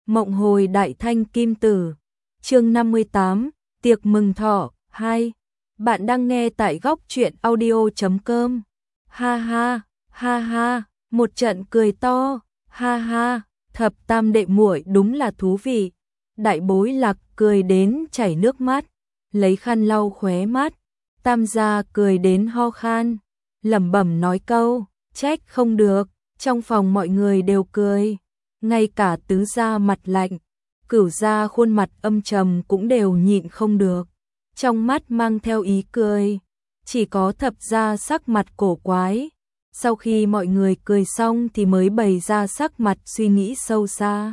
Mộng hồi đại thanh kim tử. Chương 58, tiệc mừng thọ 2. Bạn đang nghe tại góc truyện audio.com. Ha ha, ha ha, một trận cười to, ha ha, thập tam đệ muội đúng là thú vị. Đại bối Lạc cười đến chảy nước mắt, lấy khăn lau khóe mắt. Tam gia cười đến ho khan, lẩm bẩm nói câu, trách không được. Trong phòng mọi người đều cười, ngay cả tứ gia mặt lạnh, cửu gia khuôn mặt âm trầm cũng đều nhịn không được, trong mắt mang theo ý cười. Chỉ có thập gia sắc mặt cổ quái. Sau khi mọi người cười xong thì mới bày ra sắc mặt suy nghĩ sâu xa,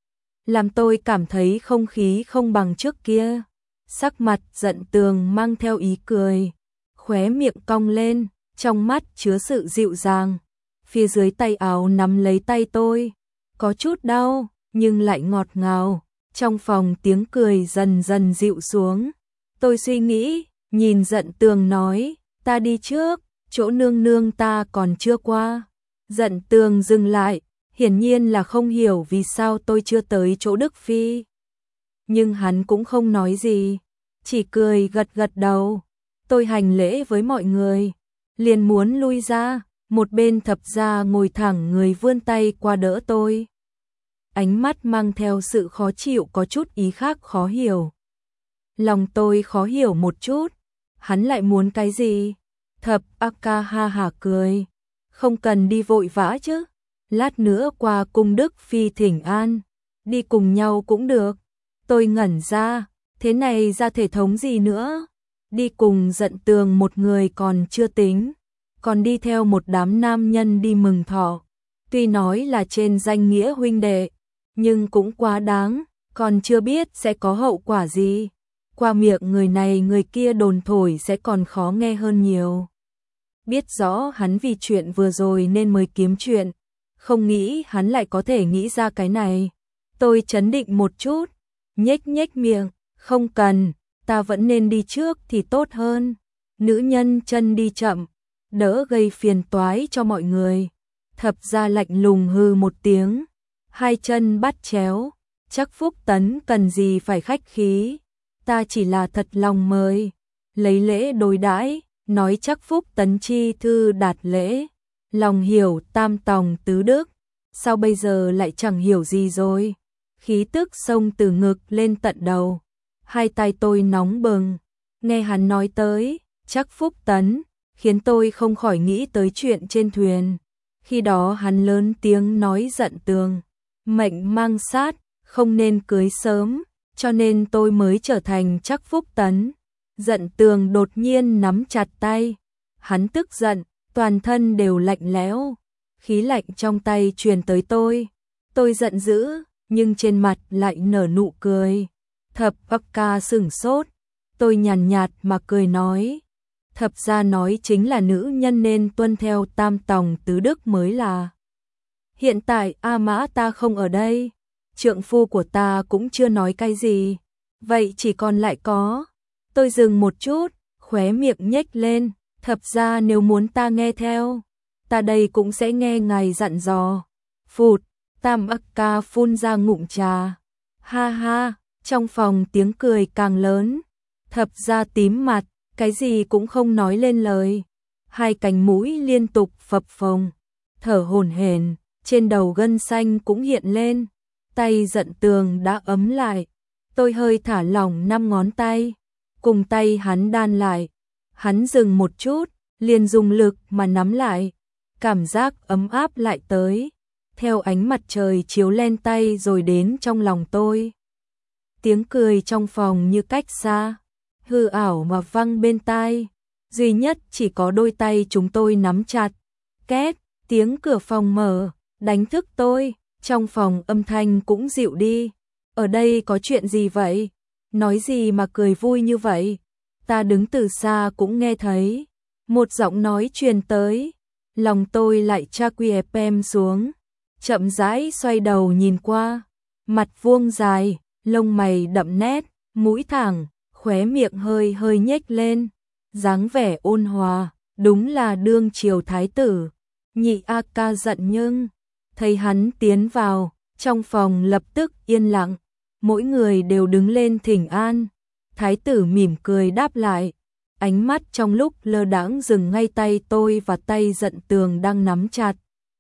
làm tôi cảm thấy không khí không bằng trước kia. Sắc mặt Dận Tường mang theo ý cười, khóe miệng cong lên, trong mắt chứa sự dịu dàng. Phía dưới tay áo nắm lấy tay tôi, có chút đau, nhưng lại ngọt ngào. Trong phòng tiếng cười dần dần dịu xuống. Tôi suy nghĩ, nhìn Dận Tường nói, ta đi trước, chỗ nương nương ta còn chưa qua. Dận Tường dừng lại, hiển nhiên là không hiểu vì sao tôi chưa tới chỗ Đức Phi. Nhưng hắn cũng không nói gì, chỉ cười gật gật đầu. Tôi hành lễ với mọi người, liền muốn lui ra. Một bên thập gia ngồi thẳng người vươn tay qua đỡ tôi. Ánh mắt mang theo sự khó chịu, có chút ý khác khó hiểu. Lòng tôi khó hiểu một chút, hắn lại muốn cái gì? Thập ca ha hả cười, không cần đi vội vã chứ, lát nữa qua cung Đức Phi thỉnh an, đi cùng nhau cũng được. Tôi ngẩn ra, thế này ra thể thống gì nữa? Đi cùng Dận Tường một người còn chưa tính, còn đi theo một đám nam nhân đi mừng thọ. Tuy nói là trên danh nghĩa huynh đệ, nhưng cũng quá đáng, còn chưa biết sẽ có hậu quả gì. Qua miệng người này người kia đồn thổi sẽ còn khó nghe hơn nhiều. Biết rõ hắn vì chuyện vừa rồi nên mới kiếm chuyện, không nghĩ hắn lại có thể nghĩ ra cái này. Tôi chấn định một chút, nhếch nhếch miệng, không cần, ta vẫn nên đi trước thì tốt hơn. Nữ nhân chân đi chậm, đỡ gây phiền toái cho mọi người. Thập gia lạnh lùng hư một tiếng, hai chân bắt chéo, chắc Phúc Tấn cần gì phải khách khí, ta chỉ là thật lòng mời, lấy lễ đối đãi, nói chắc Phúc Tấn chi thư đạt lễ, lòng hiểu tam tòng tứ đức, sao bây giờ lại chẳng hiểu gì rồi. Khí tức xông từ ngực lên tận đầu, hai tay tôi nóng bừng, nghe hắn nói tới chắc Phúc Tấn, khiến tôi không khỏi nghĩ tới chuyện trên thuyền. Khi đó hắn lớn tiếng nói Dận Tường, mệnh mang sát, không nên cưới sớm, cho nên tôi mới trở thành chắc Phúc Tấn. Dận Tường đột nhiên nắm chặt tay, hắn tức giận, toàn thân đều lạnh lẽo, khí lạnh trong tay truyền tới tôi. Tôi giận dữ, nhưng trên mặt lại nở nụ cười. Thập ca sửng sốt, tôi nhàn nhạt mà cười nói, thập gia nói chính là nữ nhân nên tuân theo tam tòng tứ đức mới là. Hiện tại A Mã ta không ở đây, trượng phu của ta cũng chưa nói cái gì, vậy chỉ còn lại có. Tôi dừng một chút, khóe miệng nhếch lên, thập gia nếu muốn ta nghe theo, ta đây cũng sẽ nghe ngài dặn dò. Phụt, tam ca phun ra ngụm trà. Ha ha, trong phòng tiếng cười càng lớn. Thập gia tím mặt, cái gì cũng không nói lên lời, hai cánh mũi liên tục phập phồng, thở hổn hển, trên đầu gân xanh cũng hiện lên. Tay Dận Tường đã ấm lại, tôi hơi thả lỏng 5 ngón tay, cùng tay hắn đan lại. Hắn dừng một chút, liền dùng lực mà nắm lại, cảm giác ấm áp lại tới, theo ánh mặt trời chiếu lên tay rồi đến trong lòng tôi. Tiếng cười trong phòng như cách xa, hư ảo mà vang bên tai, duy nhất chỉ có đôi tay chúng tôi nắm chặt. Két, tiếng cửa phòng mở, đánh thức tôi, trong phòng âm thanh cũng dịu đi. Ở đây có chuyện gì vậy? Nói gì mà cười vui như vậy? Ta đứng từ xa cũng nghe thấy. Một giọng nói truyền tới, lòng tôi lại tra quy em xuống, chậm rãi xoay đầu nhìn qua, mặt vuông dài, lông mày đậm nét, mũi thẳng, khóe miệng hơi hơi nhếch lên, dáng vẻ ôn hòa, đúng là đương triều thái tử. Nhị ca giận nhưng thấy hắn tiến vào, Trong phòng lập tức yên lặng, mỗi người đều đứng lên thỉnh an. Thái tử mỉm cười đáp lại, ánh mắt trong lúc lơ đãng dừng ngay tay tôi và tay Dận Tường đang nắm chặt.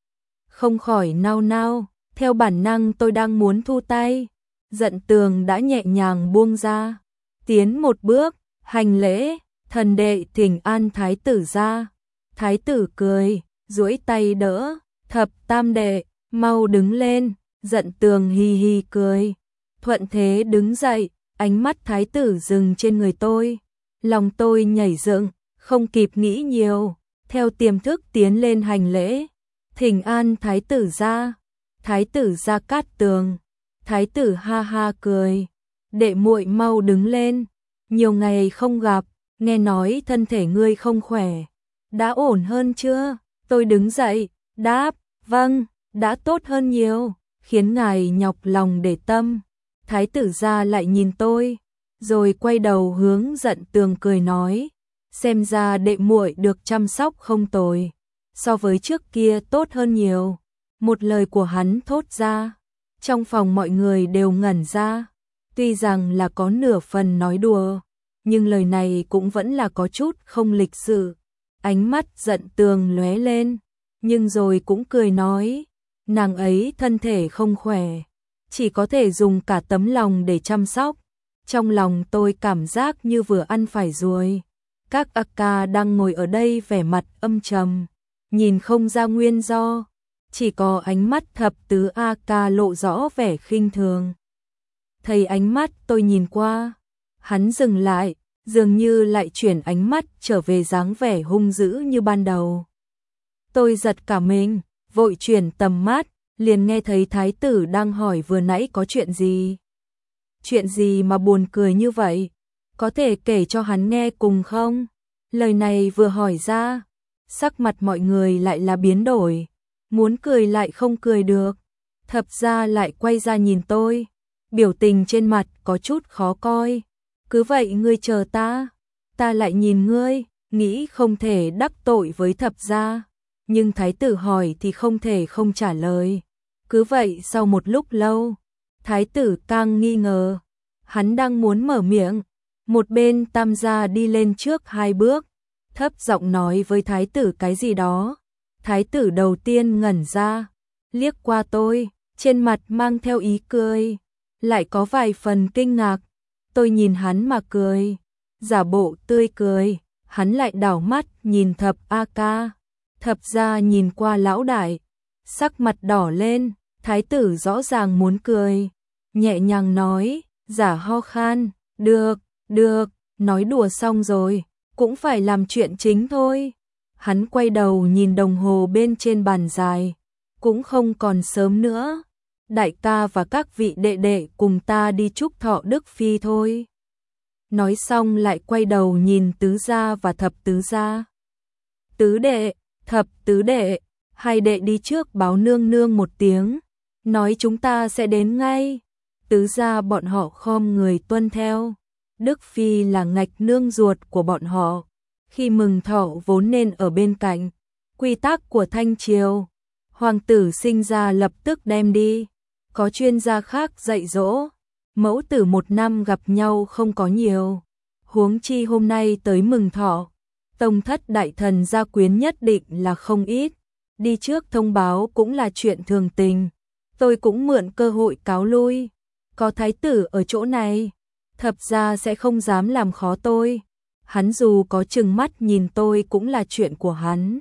Không khỏi nao nao, theo bản năng tôi đang muốn thu tay. Dận Tường đã nhẹ nhàng buông ra, tiến một bước, hành lễ, thần đệ thỉnh an thái tử ra. Thái tử cười, duỗi tay đỡ, thập tam đệ, mau đứng lên. Dận Tường hi hi cười, thuận thế đứng dậy, ánh mắt thái tử dừng trên người tôi. Lòng tôi nhảy dựng, không kịp nghĩ nhiều, theo tiềm thức tiến lên hành lễ. Thỉnh an thái tử ra. Thái tử Gia Cát Tường. Thái tử ha ha cười, đệ muội mau đứng lên, nhiều ngày không gặp, nghe nói thân thể ngươi không khỏe, đã ổn hơn chưa? Tôi đứng dậy, đáp, vâng, đã tốt hơn nhiều, khiến ngài nhọc lòng để tâm. Thái tử Gia lại nhìn tôi, rồi quay đầu hướng Dận Tường cười nói, xem ra đệ muội được chăm sóc không tồi, so với trước kia tốt hơn nhiều. Một lời của hắn thốt ra, trong phòng mọi người đều ngẩn ra, tuy rằng là có nửa phần nói đùa, nhưng lời này cũng vẫn là có chút không lịch sự. Ánh mắt Dận Tường lóe lên, nhưng rồi cũng cười nói, nàng ấy thân thể không khỏe, chỉ có thể dùng cả tấm lòng để chăm sóc. Trong lòng tôi cảm giác như vừa ăn phải ruồi. Các a ca đang ngồi ở đây vẻ mặt âm trầm, nhìn không ra nguyên do, chỉ có ánh mắt thập tứ a ca lộ rõ vẻ khinh thường. Thấy ánh mắt tôi nhìn qua, hắn dừng lại, dường như lại chuyển ánh mắt trở về dáng vẻ hung dữ như ban đầu. Tôi giật cả mình, vội chuyển tầm mắt, liền nghe thấy thái tử đang hỏi vừa nãy có chuyện gì. Chuyện gì mà buồn cười như vậy? Có thể kể cho hắn nghe cùng không? Lời này vừa hỏi ra, sắc mặt mọi người lại là biến đổi, muốn cười lại không cười được. Thập gia lại quay ra nhìn tôi, biểu tình trên mặt có chút khó coi. Cứ vậy ngươi chờ ta lại nhìn ngươi, nghĩ không thể đắc tội với thập gia, nhưng thái tử hỏi thì không thể không trả lời. Cứ vậy sau một lúc lâu, thái tử càng nghi ngờ, hắn đang muốn mở miệng, một bên tam gia đi lên trước 2 bước, thấp giọng nói với thái tử cái gì đó. Thái tử đầu tiên ngẩn ra, liếc qua tôi, trên mặt mang theo ý cười, lại có vài phần kinh ngạc. Tôi nhìn hắn mà cười, giả bộ tươi cười, hắn lại đảo mắt nhìn thập a ca. Thập gia nhìn qua lão đại, sắc mặt đỏ lên, thái tử rõ ràng muốn cười, nhẹ nhàng nói, giả ho khan, được, nói đùa xong rồi, cũng phải làm chuyện chính thôi. Hắn quay đầu nhìn đồng hồ bên trên bàn dài, cũng không còn sớm nữa, đại ca và các vị đệ đệ cùng ta đi chúc thọ Đức Phi thôi. Nói xong lại quay đầu nhìn tứ gia và thập tứ gia. Tứ đệ, thập tứ đệ, hai đệ đi trước báo nương nương một tiếng, nói chúng ta sẽ đến ngay. Tứ gia bọn họ khom người tuân theo. Đức Phi là ngạch nương ruột của bọn họ, khi mừng thọ vốn nên ở bên cạnh. Quy tắc của Thanh Triều, hoàng tử sinh ra lập tức đem đi, có chuyên gia khác dạy dỗ. Mẫu tử 1 năm gặp nhau không có nhiều, huống chi hôm nay tới mừng thọ, tông thất đại thần gia quyến nhất định là không ít, đi trước thông báo cũng là chuyện thường tình. Tôi cũng mượn cơ hội cáo lui, có thái tử ở chỗ này, thập gia sẽ không dám làm khó tôi. Hắn dù có trừng mắt nhìn tôi cũng là chuyện của hắn.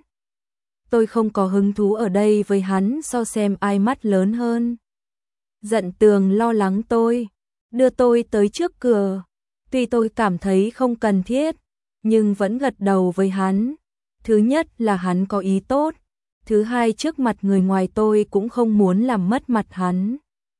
Tôi không có hứng thú ở đây với hắn so xem ai mắt lớn hơn. Dận Tường lo lắng tôi, đưa tôi tới trước cửa. Tuy tôi cảm thấy không cần thiết, nhưng vẫn gật đầu với hắn. Thứ nhất là hắn có ý tốt, thứ hai trước mặt người ngoài tôi cũng không muốn làm mất mặt hắn.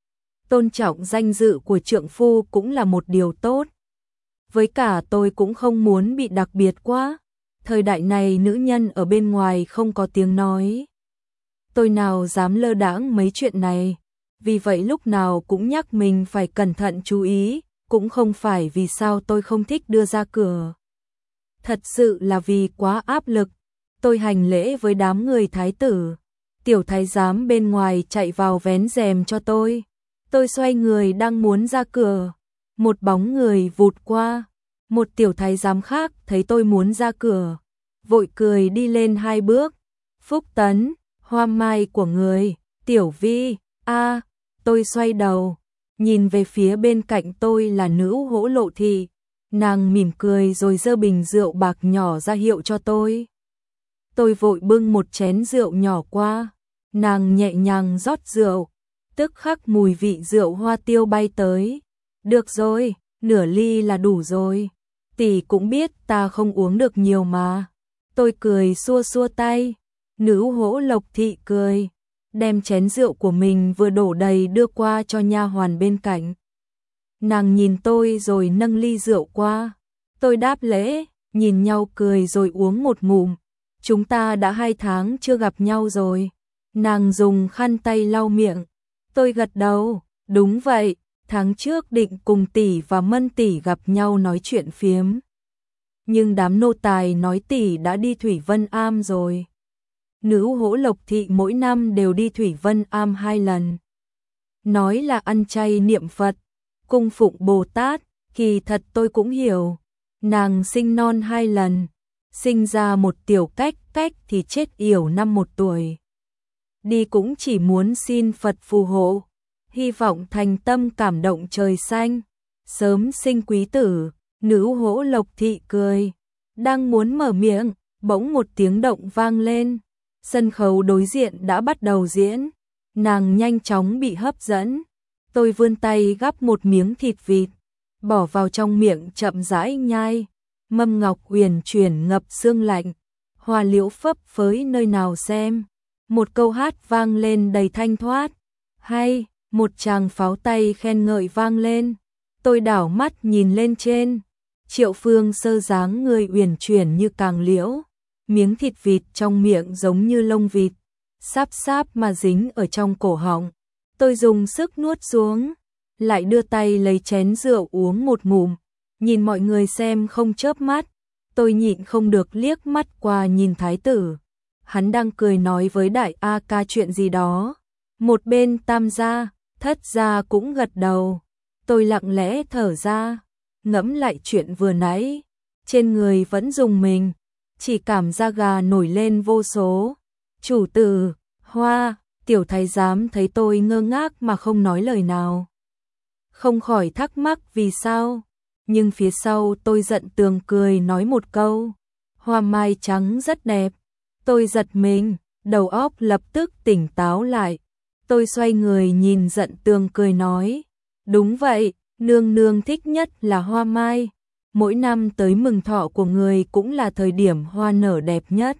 Tôn trọng danh dự của trượng phu cũng là một điều tốt. Với cả tôi cũng không muốn bị đặc biệt quá. Thời đại này nữ nhân ở bên ngoài không có tiếng nói. Tôi nào dám lơ đãng mấy chuyện này. Vì vậy lúc nào cũng nhắc mình phải cẩn thận chú ý. Cũng không phải vì sao tôi không thích đưa ra cửa. Thật sự là vì quá áp lực. Tôi hành lễ với đám người thái tử. Tiểu thái giám bên ngoài chạy vào vén rèm cho tôi. Tôi xoay người đang muốn ra cửa, một bóng người vụt qua. Một tiểu thái giám khác thấy tôi muốn ra cửa, vội cười đi lên 2 bước. Phúc Tấn, hoa mai của người, Tiểu Vi, tôi xoay đầu, nhìn về phía bên cạnh tôi là nữ hỗ lộ thị. Nàng mỉm cười rồi giơ bình rượu bạc nhỏ ra hiệu cho tôi. Tôi vội bưng một chén rượu nhỏ qua, nàng nhẹ nhàng rót rượu, tức khắc mùi vị rượu hoa tiêu bay tới. Được rồi, nửa ly là đủ rồi. Tỷ cũng biết ta không uống được nhiều mà. Tôi cười xua xua tay. Nữ hỗ Lộc thị cười, đem chén rượu của mình vừa đổ đầy đưa qua cho nha hoàn bên cạnh. Nàng nhìn tôi rồi nâng ly rượu qua. Tôi đáp lễ, nhìn nhau cười rồi uống một ngụm. Chúng ta đã 2 tháng chưa gặp nhau rồi. Nàng dùng khăn tay lau miệng. Tôi gật đầu, đúng vậy, tháng trước định cùng tỷ và Mân tỷ gặp nhau nói chuyện phiếm. Nhưng đám nô tài nói tỷ đã đi Thủy Vân Am rồi. Nữ hỗ Lộc thị mỗi năm đều đi Thủy Vân Am 2 lần. Nói là ăn chay niệm Phật, cung phụng Bồ Tát, kỳ thật tôi cũng hiểu. Nàng sinh non 2 lần, sinh ra một tiểu cách thì chết yểu năm 1 tuổi. Đi cũng chỉ muốn xin Phật phù hộ, hy vọng thành tâm cảm động trời xanh, sớm sinh quý tử. Nữ hỗ Lộc thị cười, đang muốn mở miệng, bỗng một tiếng động vang lên. Sân khấu đối diện đã bắt đầu diễn, nàng nhanh chóng bị hấp dẫn. Tôi vươn tay gắp một miếng thịt vịt, bỏ vào trong miệng chậm rãi nhai. Mâm ngọc uyển chuyển ngập sương lạnh, hoa liễu phấp phới nơi nào xem. Một câu hát vang lên đầy thanh thoát, hay, một tràng pháo tay khen ngợi vang lên. Tôi đảo mắt nhìn lên trên, Triệu Phương Sơ dáng người uyển chuyển như càng liễu, miếng thịt vịt trong miệng giống như lông vịt, sáp sáp mà dính ở trong cổ họng. Tôi dùng sức nuốt xuống, lại đưa tay lấy chén rượu uống một ngụm, nhìn mọi người xem không chớp mắt. Tôi nhịn không được liếc mắt qua nhìn thái tử. Hắn đang cười nói với đại A ca chuyện gì đó. Một bên Tam gia, Thất gia cũng gật đầu. Tôi lặng lẽ thở ra, ngẫm lại chuyện vừa nãy. Trên người vẫn rùng mình, chỉ cảm da gà nổi lên vô số. Chủ tử, Hoa, tiểu thái giám thấy tôi ngơ ngác mà không nói lời nào. Không khỏi thắc mắc vì sao. Nhưng phía sau tôi giận tường cười nói một câu. Hoa mai trắng rất đẹp. Tôi giật mình, đầu óc lập tức tỉnh táo lại. Tôi xoay người nhìn giận tường cười nói. Đúng vậy, nương nương thích nhất là hoa mai. Mỗi năm tới mừng thọ của người cũng là thời điểm hoa nở đẹp nhất.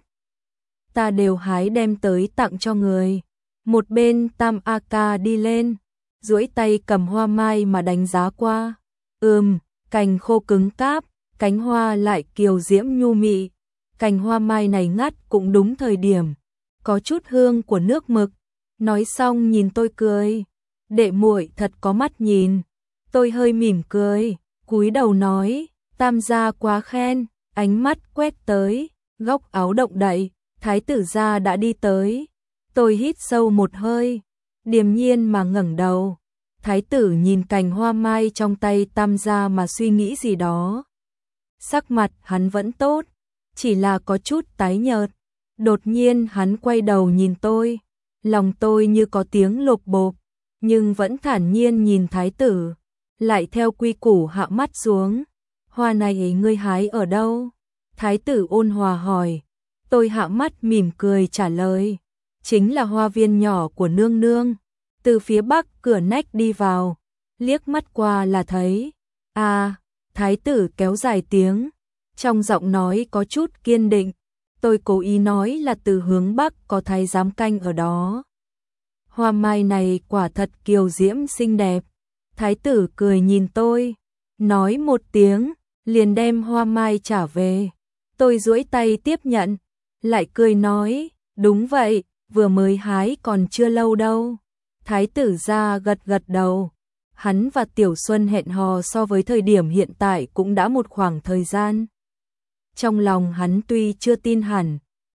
Ta đều hái đem tới tặng cho người. Một bên Tam A ca đi lên, duỗi tay cầm hoa mai mà đánh giá qua. Cành khô cứng cáp, cánh hoa lại kiều diễm nhu mị. Cành hoa mai này ngắt cũng đúng thời điểm, có chút hương của nước mực. Nói xong nhìn tôi cười, đệ muội thật có mắt nhìn. Tôi hơi mỉm cười, cúi đầu nói, Tam gia quá khen. Ánh mắt quét tới, góc áo động đậy, thái tử gia đã đi tới. Tôi hít sâu một hơi, điềm nhiên mà ngẩng đầu. Thái tử nhìn cành hoa mai trong tay Tam gia mà suy nghĩ gì đó. Sắc mặt hắn vẫn tốt, chỉ là có chút tái nhợt. Đột nhiên hắn quay đầu nhìn tôi, lòng tôi như có tiếng lộp bộp, nhưng vẫn thản nhiên nhìn thái tử, lại theo quy củ hạ mắt xuống. Hoa này ngươi hái ở đâu? Thái tử ôn hòa hỏi. Tôi hạ mắt mỉm cười trả lời, chính là hoa viên nhỏ của nương nương. Từ phía bắc cửa nách đi vào, liếc mắt qua là thấy. Thái tử kéo dài tiếng, trong giọng nói có chút kiên định. Tôi cố ý nói là từ hướng bắc có thái giám canh ở đó. Hoa mai này quả thật kiều diễm xinh đẹp. Thái tử cười nhìn tôi, nói một tiếng, liền đem hoa mai trả về. Tôi duỗi tay tiếp nhận, lại cười nói, đúng vậy, vừa mới hái còn chưa lâu đâu. Thái tử gia gật gật đầu. Hắn và Tiểu Xuân hẹn hò so với thời điểm hiện tại cũng đã một khoảng thời gian. Trong lòng hắn tuy chưa tin hẳn,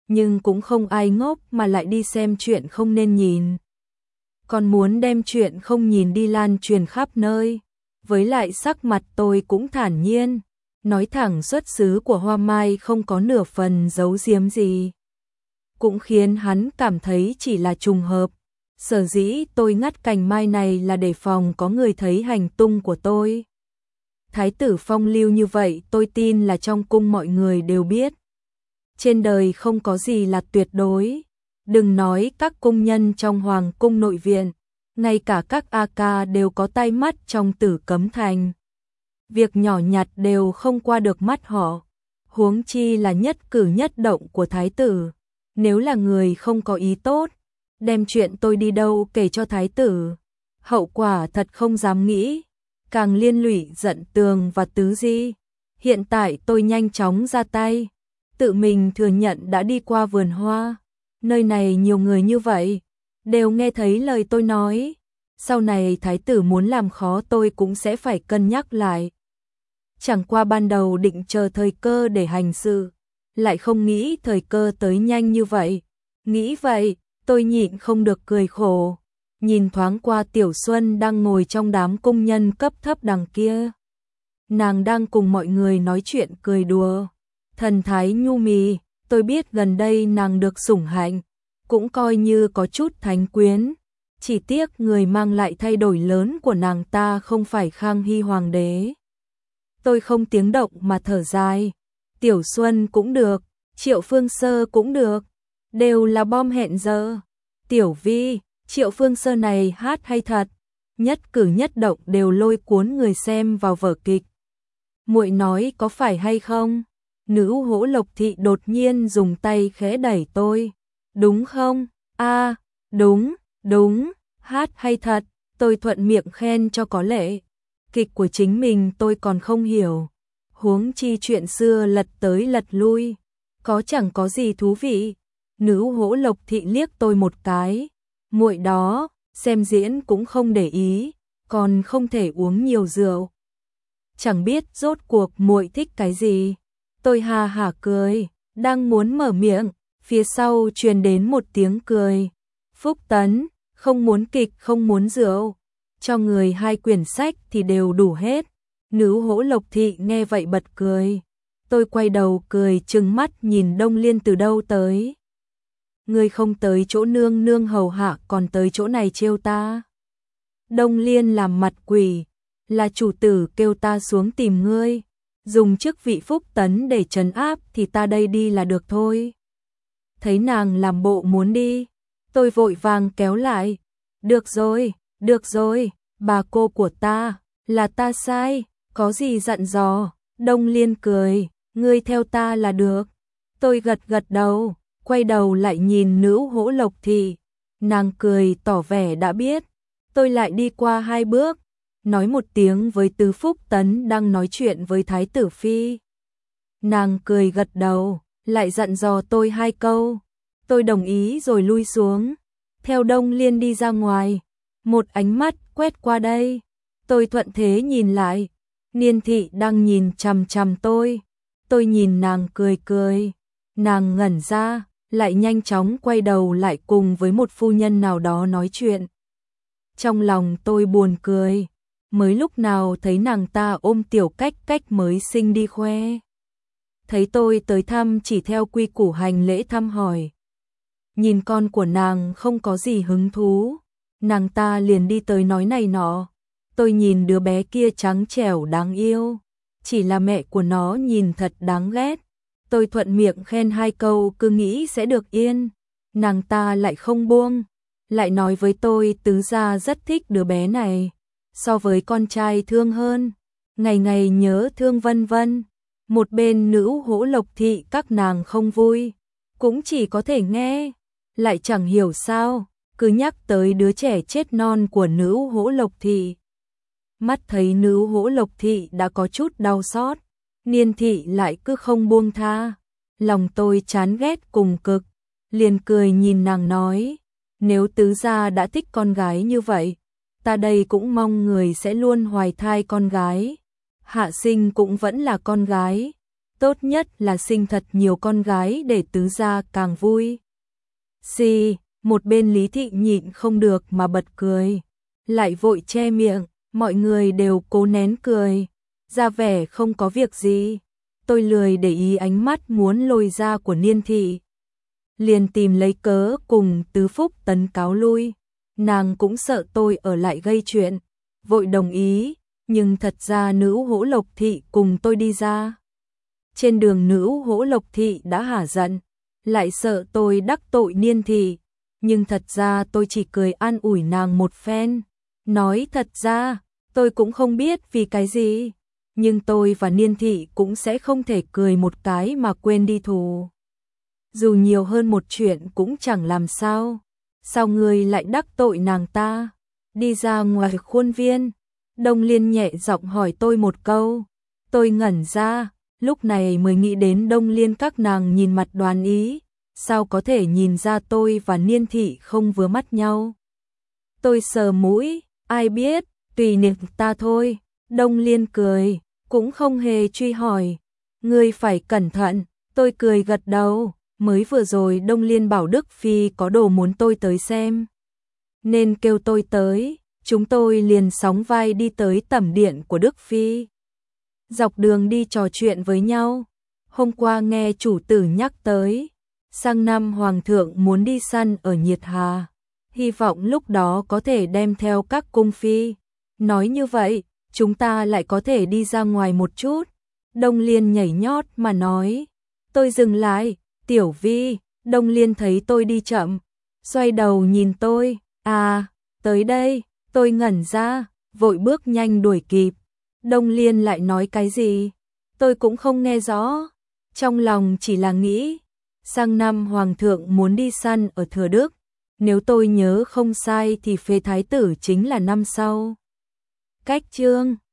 nhưng cũng không ai ngốc mà lại đi xem chuyện không nên nhìn. Còn muốn đem chuyện không nhìn đi lan truyền khắp nơi. Với lại sắc mặt tôi cũng thản nhiên, nói thẳng xuất xứ của hoa mai không có nửa phần giấu giếm gì. Cũng khiến hắn cảm thấy chỉ là trùng hợp. Sở dĩ tôi ngắt cành mai này là để phòng có người thấy hành tung của tôi. Thái tử phong lưu như vậy tôi tin là trong cung mọi người đều biết. Trên đời không có gì là tuyệt đối. Đừng nói các cung nhân trong hoàng cung nội viện, ngay cả các A ca đều có tai mắt trong Tử Cấm Thành. Việc nhỏ nhặt đều không qua được mắt họ. Huống chi là nhất cử nhất động của thái tử. Nếu là người không có ý tốt, đem chuyện tôi đi đâu kể cho thái tử, hậu quả thật không dám nghĩ, càng liên lụy Dận Tường và Tứ Di. Hiện tại tôi nhanh chóng ra tay, tự mình thừa nhận đã đi qua vườn hoa, nơi này nhiều người như vậy, đều nghe thấy lời tôi nói, sau này thái tử muốn làm khó tôi cũng sẽ phải cân nhắc lại. Chẳng qua ban đầu định chờ thời cơ để hành sự, lại không nghĩ thời cơ tới nhanh như vậy. Nghĩ vậy, tôi nhịn không được cười khổ, nhìn thoáng qua Tiểu Xuân đang ngồi trong đám công nhân cấp thấp đằng kia. Nàng đang cùng mọi người nói chuyện cười đùa, thần thái nhu mì, tôi biết gần đây nàng được sủng hạnh, cũng coi như có chút thánh quyến. Chỉ tiếc người mang lại thay đổi lớn của nàng ta không phải Khang Hy Hoàng đế. Tôi không tiếng động mà thở dài, Tiểu Xuân cũng được, Triệu Phương Sơ cũng được, đều là bom hẹn giờ. Tiểu Vi, Triệu Phương Sơ này hát hay thật, nhất cử nhất động đều lôi cuốn người xem vào vở kịch. Muội nói có phải hay không? Nữ Hỗ Lộc Thị đột nhiên dùng tay khẽ đẩy tôi. Đúng không? A, đúng, đúng, hát hay thật, tôi thuận miệng khen cho có lệ. Kịch của chính mình tôi còn không hiểu, huống chi chuyện xưa lật tới lật lui, có chẳng có gì thú vị. Nữ Hỗ Lộc Thị liếc tôi một cái, muội đó, xem diễn cũng không để ý, còn không thể uống nhiều rượu. Chẳng biết rốt cuộc muội thích cái gì. Tôi ha hả cười, đang muốn mở miệng, phía sau truyền đến một tiếng cười. Phúc Tấn, không muốn kịch không muốn rượu, cho người 2 quyển sách thì đều đủ hết. Nữ Hỗ Lộc Thị nghe vậy bật cười. Tôi quay đầu cười trừng mắt nhìn Đông Liên từ đâu tới. Ngươi không tới chỗ nương nương hầu hạ còn tới chỗ này trêu ta. Đông Liên làm mặt quỷ, là chủ tử kêu ta xuống tìm ngươi, dùng chức vị Phúc Tấn để trấn áp thì ta đây đi là được thôi. Thấy nàng làm bộ muốn đi, tôi vội vàng kéo lại. Được rồi, bà cô của ta, là ta sai, có gì dặn dò. Đông Liên cười, ngươi theo ta là được. Tôi gật gật đầu, quay đầu lại nhìn Nữ Hỗ Lộc Thị, nàng cười tỏ vẻ đã biết. Tôi lại đi qua 2 bước, nói một tiếng với Tứ Phúc Tấn đang nói chuyện với Thái tử Phi. Nàng cười gật đầu, lại dặn dò tôi 2 câu. Tôi đồng ý rồi lui xuống, theo Đông Liên đi ra ngoài. Một ánh mắt quét qua đây, tôi thuận thế nhìn lại, Niên Thị đang nhìn chằm chằm tôi. Tôi nhìn nàng cười cười, nàng ngẩn ra, lại nhanh chóng quay đầu lại cùng với một phu nhân nào đó nói chuyện. Trong lòng tôi buồn cười, mới lúc nào thấy nàng ta ôm Tiểu Cách Cách mới sinh đi khoe. Thấy tôi tới thăm chỉ theo quy củ hành lễ thăm hỏi. Nhìn con của nàng không có gì hứng thú, nàng ta liền đi tới nói này nọ. Tôi nhìn đứa bé kia trắng trẻo đáng yêu, chỉ là mẹ của nó nhìn thật đáng ghét. Tôi thuận miệng khen 2 câu cứ nghĩ sẽ được yên, nàng ta lại không buông, lại nói với tôi tứ gia rất thích đứa bé này, so với con trai thương hơn, ngày ngày nhớ thương vân vân. Một bên Nữ Hỗ Lộc Thị các nàng không vui, cũng chỉ có thể nghe, lại chẳng hiểu sao, cứ nhắc tới đứa trẻ chết non của Nữ Hỗ Lộc Thị. Mắt thấy Nữ Hỗ Lộc Thị đã có chút đau xót, Niên Thị lại cứ không buông tha. Lòng tôi chán ghét cùng cực, liền cười nhìn nàng nói, nếu tứ gia đã thích con gái như vậy, ta đây cũng mong người sẽ luôn hoài thai con gái, hạ sinh cũng vẫn là con gái. tốt nhất là sinh thật nhiều con gái để tứ gia càng vui. Xì, một bên Lý Thị nhịn không được mà bật cười, lại vội che miệng, mọi người đều cố nén cười, ra vẻ không có việc gì. Tôi lười để ý ánh mắt muốn lôi ra của Niên Thị, liền tìm lấy cớ cùng Tứ Phúc tấn cáo lui. Nàng cũng sợ tôi ở lại gây chuyện, vội đồng ý, nhưng thật ra Nữ Hỗ Lộc Thị cùng tôi đi ra. Trên đường Nữ Hỗ Lộc Thị đã hả giận, lại sợ tôi đắc tội Niên Thị, nhưng thật ra tôi chỉ cười an ủi nàng một phen, nói thật ra, tôi cũng không biết vì cái gì, nhưng tôi và Niên Thị cũng sẽ không thể cười một cái mà quên đi thù. Dù nhiều hơn một chuyện cũng chẳng làm sao. Sao ngươi lại đắc tội nàng ta? Đi ra ngoài khuôn viên, Đông Liên nhẹ giọng hỏi tôi một câu. Tôi ngẩn ra, lúc này mới nghĩ đến Đông Liên các nàng nhìn mặt đoán ý, sao có thể nhìn ra tôi và Niên Thị không vừa mắt nhau. Tôi sờ mũi, ai biết, tùy niệm ta thôi. Đông Liên cười, cũng không hề truy hỏi. Ngươi phải cẩn thận, tôi cười gật đầu. Mới vừa rồi Đông Liên bảo Đức Phi có đồ muốn tôi tới xem, nên kêu tôi tới, chúng tôi liền sóng vai đi tới tẩm điện của Đức Phi. Dọc đường đi trò chuyện với nhau, hôm qua nghe chủ tử nhắc tới, sang năm Hoàng thượng muốn đi săn ở Nhiệt Hà, hy vọng lúc đó có thể đem theo các cung phi. Nói như vậy, chúng ta lại có thể đi ra ngoài một chút. Đông Liên nhảy nhót mà nói, tôi dừng lại. Tiểu Vi, Đông Liên thấy tôi đi chậm, xoay đầu nhìn tôi, tới đây, tôi ngẩn ra, vội bước nhanh đuổi kịp. Đông Liên lại nói cái gì? Tôi cũng không nghe rõ, trong lòng chỉ là nghĩ, sang năm Hoàng thượng muốn đi săn ở Thừa Đức, nếu tôi nhớ không sai thì phế thái tử chính là năm sau. Cách chương